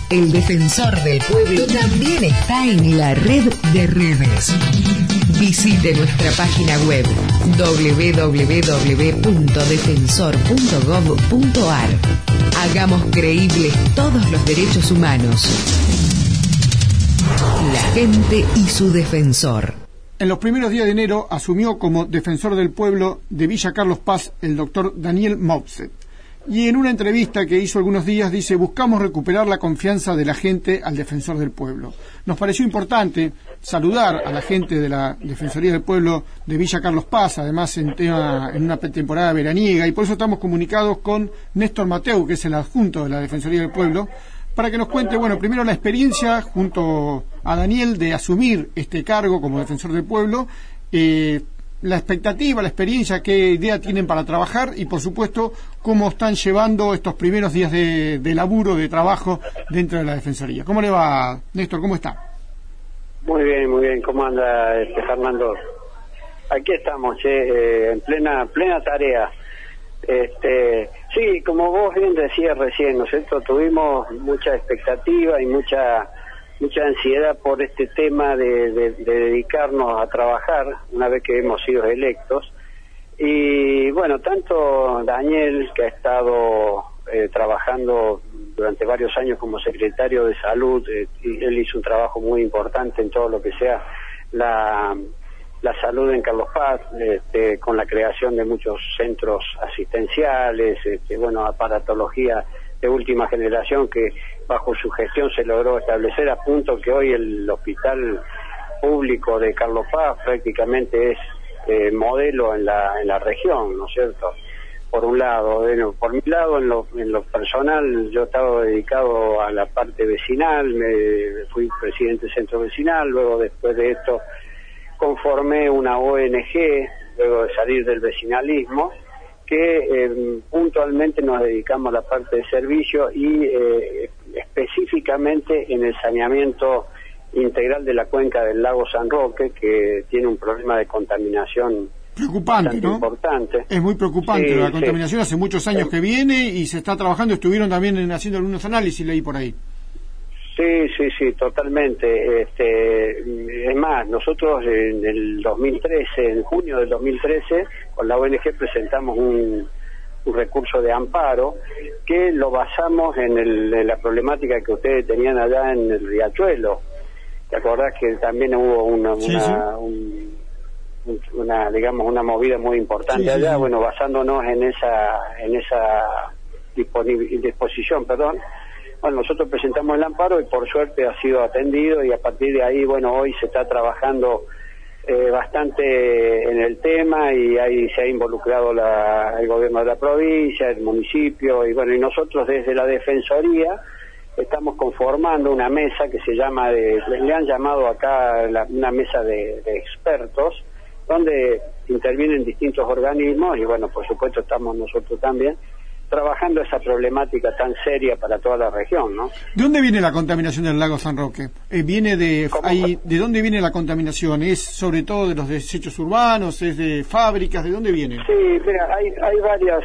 El Defensor del Pueblo también está en la red de redes. Visite nuestra página web www.defensor.gov.ar. Hagamos creíbles todos los derechos humanos. La gente y su defensor. En los primeros días de enero asumió como defensor del pueblo de Villa Carlos Paz el doctor Daniel Maupset. Y en una entrevista que hizo algunos días dice: buscamos recuperar la confianza de la gente al defensor del pueblo. Nos pareció importante saludar a la gente de la Defensoría del Pueblo de Villa Carlos Paz, además en una temporada veraniega, y por eso estamos comunicados con Néstor Mateu, que es el adjunto de la Defensoría del Pueblo, para que nos cuente, bueno, primero la experiencia junto a Daniel de asumir este cargo como defensor del pueblo, la expectativa, la experiencia, qué idea tienen para trabajar y, por supuesto, cómo están llevando estos primeros días de laburo, de trabajo dentro de la Defensoría. ¿Cómo le va, Néstor? ¿Cómo está? Muy bien. ¿Cómo anda, Fernando? Aquí estamos, en plena tarea. Sí, como vos bien decías recién, ¿no es cierto? Tuvimos mucha expectativa y mucha ansiedad por este tema de dedicarnos a trabajar una vez que hemos sido electos. Y bueno, tanto Daniel, que ha estado trabajando durante varios años como secretario de salud, y él hizo un trabajo muy importante en todo lo que sea la salud en Carlos Paz, con la creación de muchos centros asistenciales, aparatología de última generación que bajo su gestión se logró establecer, a punto que hoy el hospital público de Carlos Paz prácticamente es modelo en la región, ¿no es cierto? Por un lado, por mi lado, en lo personal, yo estaba dedicado a la parte vecinal, fui presidente del centro vecinal, luego después de esto conformé una ONG, luego de salir del vecinalismo, que puntualmente nos dedicamos a la parte de servicio y específicamente en el saneamiento integral de la cuenca del lago San Roque, que tiene un problema de contaminación preocupante, ¿no? Importante. Es muy preocupante, sí, la contaminación hace muchos años que viene y se está trabajando, estuvieron también haciendo algunos análisis, leí por ahí. Sí, totalmente. Es más, nosotros en el 2013, en junio del 2013, con la ONG presentamos un recurso de amparo que lo basamos en la problemática que ustedes tenían allá en el Riachuelo. ¿Te acordás que también hubo una movida muy importante allá? Sí. Bueno, basándonos en esa disposición, bueno, nosotros presentamos el amparo y por suerte ha sido atendido, y a partir de ahí, bueno, hoy se está trabajando bastante en el tema, y ahí se ha involucrado el gobierno de la provincia, el municipio, y bueno, y nosotros desde la Defensoría estamos conformando una mesa que se llama, le han llamado acá una mesa de expertos, donde intervienen distintos organismos, y bueno, por supuesto estamos nosotros también trabajando esa problemática tan seria para toda la región, ¿no? ¿De dónde viene la contaminación del lago San Roque? ¿De dónde viene la contaminación? ¿Es sobre todo de los desechos urbanos? ¿Es de fábricas? ¿De dónde viene? Sí, mira, hay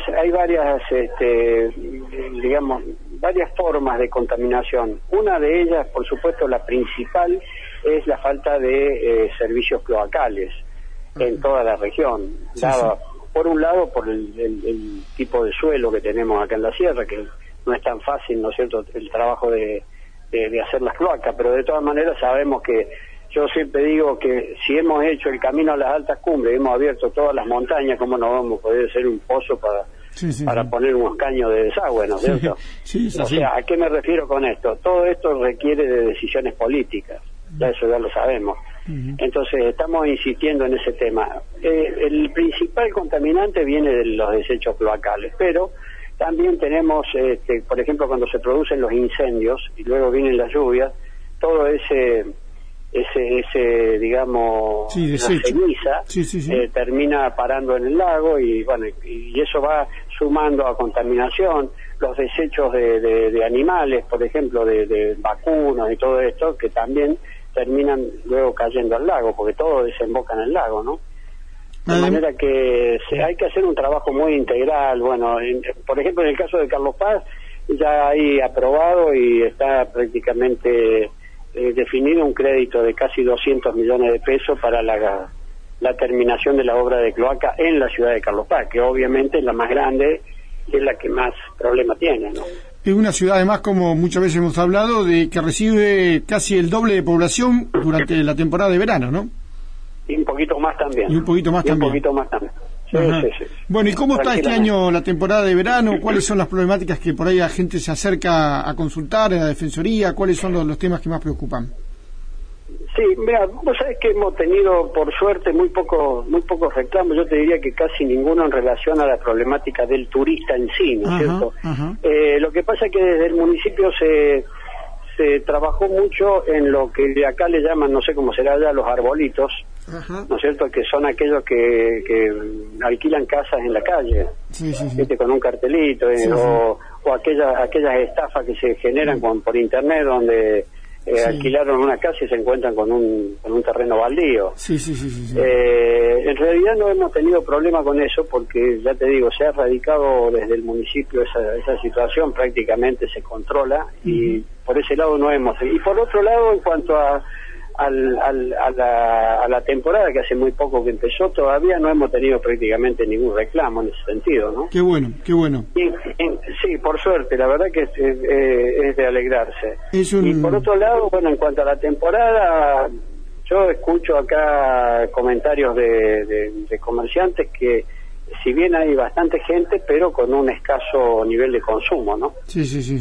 varias formas de contaminación. Una de ellas, por supuesto, la principal, es la falta de servicios cloacales en toda la región. Por un lado, por el tipo de suelo que tenemos acá en la sierra, que no es tan fácil, ¿no es cierto?, el trabajo de hacer las cloacas, pero de todas maneras sabemos que, yo siempre digo que si hemos hecho el camino a las altas cumbres, hemos abierto todas las montañas, ¿cómo no vamos a poder hacer un pozo para poner unos caños de desagüe, ¿no es cierto? O sea, ¿a qué me refiero con esto? Todo esto requiere de decisiones políticas, eso ya lo sabemos. Entonces estamos insistiendo en ese tema. El principal contaminante viene de los desechos cloacales, pero también tenemos, por ejemplo, cuando se producen los incendios y luego vienen las lluvias, todo esa ceniza termina parando en el lago, y bueno, y eso va sumando a contaminación. Los desechos de animales, por ejemplo, de vacunos y todo esto, que también terminan luego cayendo al lago, porque todo desemboca en el lago, ¿no? De manera que hay que hacer un trabajo muy integral. Bueno, por ejemplo, en el caso de Carlos Paz, ya hay aprobado y está prácticamente definido un crédito de casi 200 millones de pesos para la terminación de la obra de cloaca en la ciudad de Carlos Paz, que obviamente es la más grande y es la que más problema tiene, ¿no? Es una ciudad, además, como muchas veces hemos hablado, de que recibe casi el doble de población durante la temporada de verano, ¿no? Y un poquito más también. Y un poquito más también. Sí, sí. Bueno, ¿y cómo está este año la temporada de verano? ¿Cuáles son las problemáticas que por ahí la gente se acerca a consultar en la Defensoría? ¿Cuáles son los temas que más preocupan? Sí, mira, vos sabés que hemos tenido, por suerte, muy pocos reclamos. Yo te diría que casi ninguno en relación a la problemática del turista en sí, ¿no es cierto? Lo que pasa es que desde el municipio se trabajó mucho en lo que de acá le llaman, no sé cómo será allá, los arbolitos, ¿no es cierto?, que son aquellos que alquilan casas en la calle, sí. con un cartelito, o aquellas estafas que se generan por internet, donde alquilaron una casa y se encuentran con un terreno baldío. Sí. En realidad no hemos tenido problema con eso, porque ya te digo, se ha erradicado desde el municipio esa situación, prácticamente se controla, y por ese lado no hemos. Y por otro lado, en cuanto a la temporada, que hace muy poco que empezó, todavía no hemos tenido prácticamente ningún reclamo en ese sentido, ¿no? Qué bueno. Sí, por suerte, la verdad que es de alegrarse. Y por otro lado, bueno, en cuanto a la temporada, yo escucho acá comentarios de comerciantes que si bien hay bastante gente, pero con un escaso nivel de consumo, ¿no? Sí.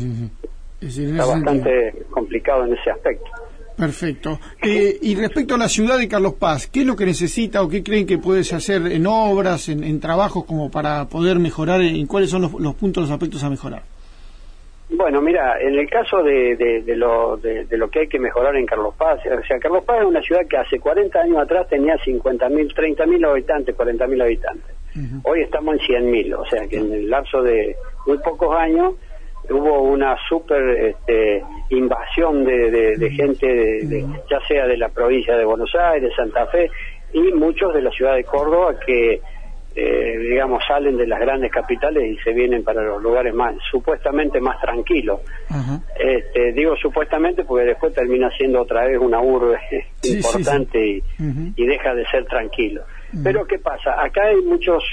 Está bastante complicado en ese aspecto. Perfecto. Y respecto a la ciudad de Carlos Paz, ¿qué es lo que necesita o qué creen que puede hacer en obras, en trabajos, como para poder mejorar? ¿En cuáles son los puntos, los aspectos a mejorar? Bueno, mira, en el caso de lo que hay que mejorar en Carlos Paz, o sea, Carlos Paz es una ciudad que hace 40 años atrás tenía 50.000, 30.000 habitantes, 40.000 habitantes. Hoy estamos en 100.000, o sea que en el lapso de muy pocos años hubo una super invasión de gente, ya sea de la provincia de Buenos Aires, Santa Fe, y muchos de la ciudad de Córdoba que, digamos, salen de las grandes capitales y se vienen para los lugares supuestamente más tranquilos. Digo supuestamente porque después termina siendo otra vez una urbe importante. Y deja de ser tranquilo. Pero ¿qué pasa? Acá hay muchas,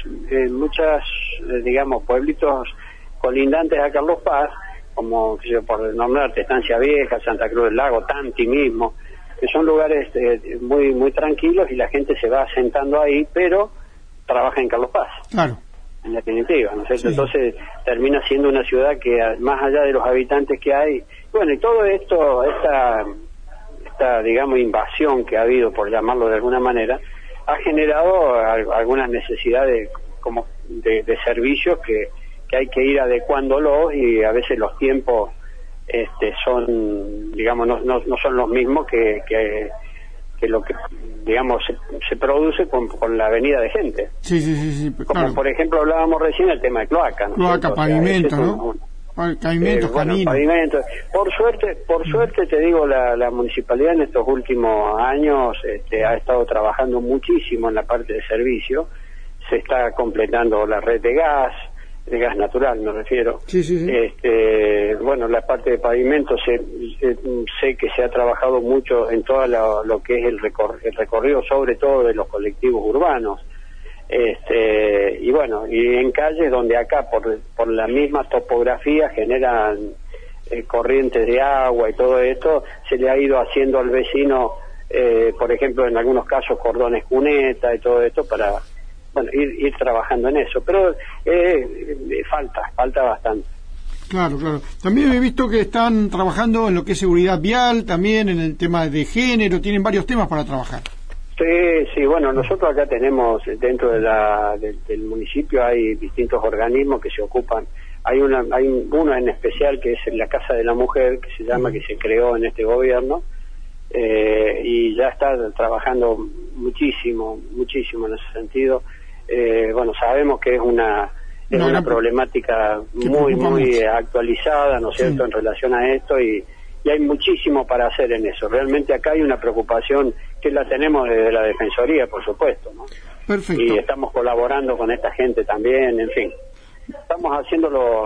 digamos, pueblitos colindantes a Carlos Paz, como por nombrarte, Estancia Vieja, Santa Cruz del Lago, Tanti mismo, que son lugares muy muy tranquilos y la gente se va asentando ahí, pero trabaja en Carlos Paz. Claro. En definitiva, ¿no es cierto? Sí. Entonces termina siendo una ciudad que, más allá de los habitantes que hay, bueno, y todo esto, esta digamos invasión que ha habido, por llamarlo de alguna manera, ha generado algunas necesidades como de servicios que hay que ir adecuándolos, y a veces los tiempos son, digamos, no son los mismos que lo que, digamos, se produce con la venida de gente. Sí. Como claro. Por ejemplo hablábamos recién el tema de cloaca, ¿no? Cloaca, pavimento, ¿no? Pavimentos, caminos. Pavimentos. Por suerte te digo, la municipalidad en estos últimos años ha estado trabajando muchísimo en la parte de servicio. Se está completando la red de gas natural, me refiero. Sí. Bueno, la parte de pavimento sé que se ha trabajado mucho en todo lo que es el recorrido, sobre todo de los colectivos urbanos. Y bueno, y en calles donde acá por la misma topografía generan corrientes de agua y todo esto, se le ha ido haciendo al vecino, por ejemplo, en algunos casos cordones cuneta y todo esto para ir trabajando en eso, pero falta bastante. Claro. También he visto que están trabajando en lo que es seguridad vial, también en el tema de género, tienen varios temas para trabajar. Sí, bueno, nosotros acá tenemos, dentro del municipio hay distintos organismos que se ocupan. Hay uno en especial que es la Casa de la Mujer, que se llama, que se creó en este gobierno, y ya está trabajando muchísimo en ese sentido. Bueno, sabemos que es una problemática muy actualizada, ¿no es cierto?, en relación a esto, y hay muchísimo para hacer en eso. Realmente acá hay una preocupación que la tenemos desde la Defensoría, por supuesto, ¿no? Perfecto. Y estamos colaborando con esta gente también, en fin. Estamos haciendo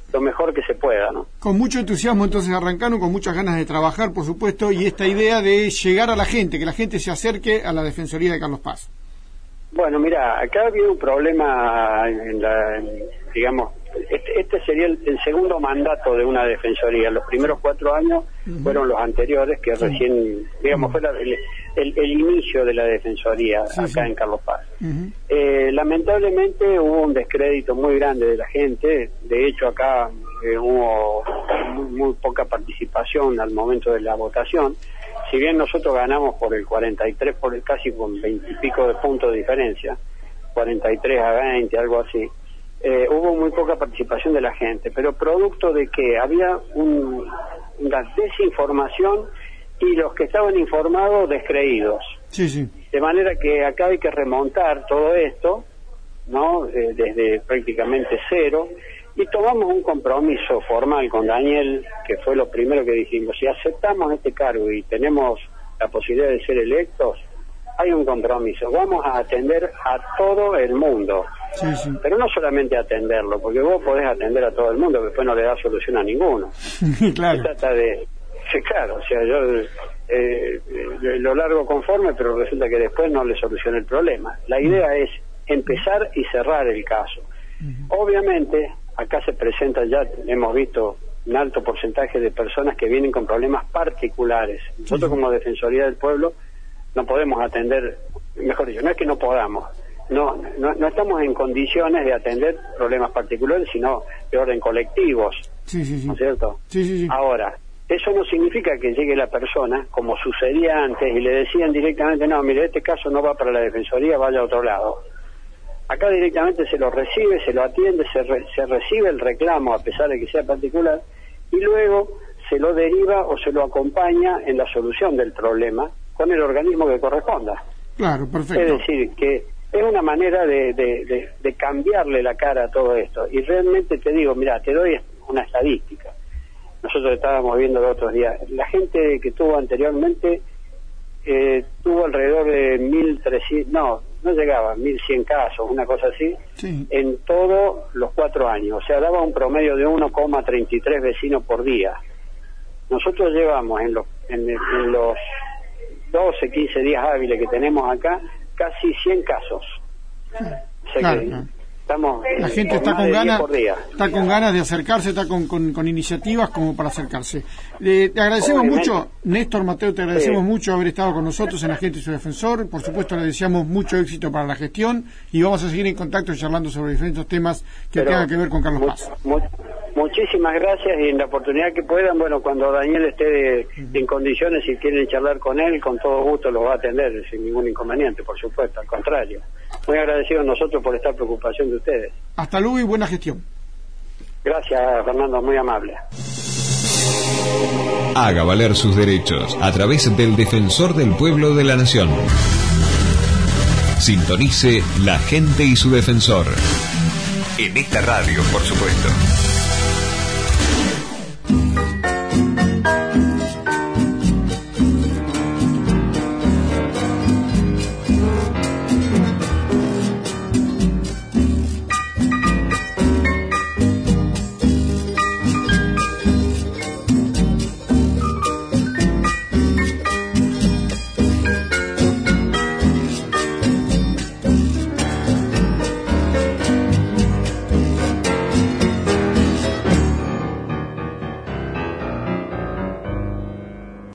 lo mejor que se pueda, ¿no? Con mucho entusiasmo entonces arrancaron, con muchas ganas de trabajar, por supuesto, y esta idea de llegar a la gente, que la gente se acerque a la Defensoría de Carlos Paz. Bueno, mira, acá ha habido un problema digamos, este sería el segundo mandato de una defensoría. Los primeros 4 años fueron los anteriores, que recién, digamos, fue el inicio de la defensoría acá en Carlos Paz. Lamentablemente hubo un descrédito muy grande de la gente. De hecho, acá hubo muy poca participación al momento de la votación. Si bien nosotros ganamos por el 43, casi con 20 y pico de puntos de diferencia, 43 a 20, algo así, hubo muy poca participación de la gente, pero producto de que había una desinformación y los que estaban informados descreídos. Sí. De manera que acá hay que remontar todo esto, ¿no? Desde prácticamente cero, y tomamos un compromiso formal con Daniel, que fue lo primero que dijimos: si aceptamos este cargo y tenemos la posibilidad de ser electos, hay un compromiso, vamos a atender a todo el mundo. Sí. Pero no solamente atenderlo, porque vos podés atender a todo el mundo, que después no le da solución a ninguno. Claro. Se trata de... Sí, claro, o sea, yo lo largo conforme, pero resulta que después no le soluciona el problema. La idea es empezar y cerrar el caso. Obviamente, acá se presenta, ya hemos visto un alto porcentaje de personas que vienen con problemas particulares. Nosotros como Defensoría del Pueblo no podemos atender, mejor dicho, no es que no podamos, no estamos en condiciones de atender problemas particulares, sino de orden colectivos, ¿no es cierto? Sí. Ahora, eso no significa que llegue la persona, como sucedía antes, y le decían directamente: no, mire, este caso no va para la Defensoría, vaya a otro lado. Acá directamente se lo recibe, se lo atiende, se recibe el reclamo a pesar de que sea particular, y luego se lo deriva o se lo acompaña en la solución del problema con el organismo que corresponda. Claro, perfecto. Es decir, que es una manera de cambiarle la cara a todo esto. Y realmente te digo, mira, te doy una estadística. Nosotros estábamos viendo los otros días. La gente que tuvo anteriormente tuvo alrededor de 1.300, no llegaba, 1.100 casos, una cosa así, en todos los 4 años. O sea, daba un promedio de 1,33 vecinos por día. Nosotros llevamos en los 12, 15 días hábiles que tenemos acá, casi 100 casos. O sea que la gente está con ganas de acercarse, está con iniciativas como para acercarse. Te agradecemos mucho, Néstor Mateo, te agradecemos mucho haber estado con nosotros en Agente y su Defensor. Por supuesto, le deseamos mucho éxito para la gestión y vamos a seguir en contacto charlando sobre diferentes temas que tengan que ver con Carlos Paz. Muchísimas gracias, y en la oportunidad que puedan, bueno, cuando Daniel esté en condiciones, si quieren charlar con él, con todo gusto lo va a atender, sin ningún inconveniente, por supuesto, al contrario. Muy agradecidos nosotros por esta preocupación de ustedes. Hasta luego y buena gestión. Gracias, Fernando, muy amable. Haga valer sus derechos a través del Defensor del Pueblo de la Nación. Sintonice La Gente y su Defensor. En esta radio, por supuesto.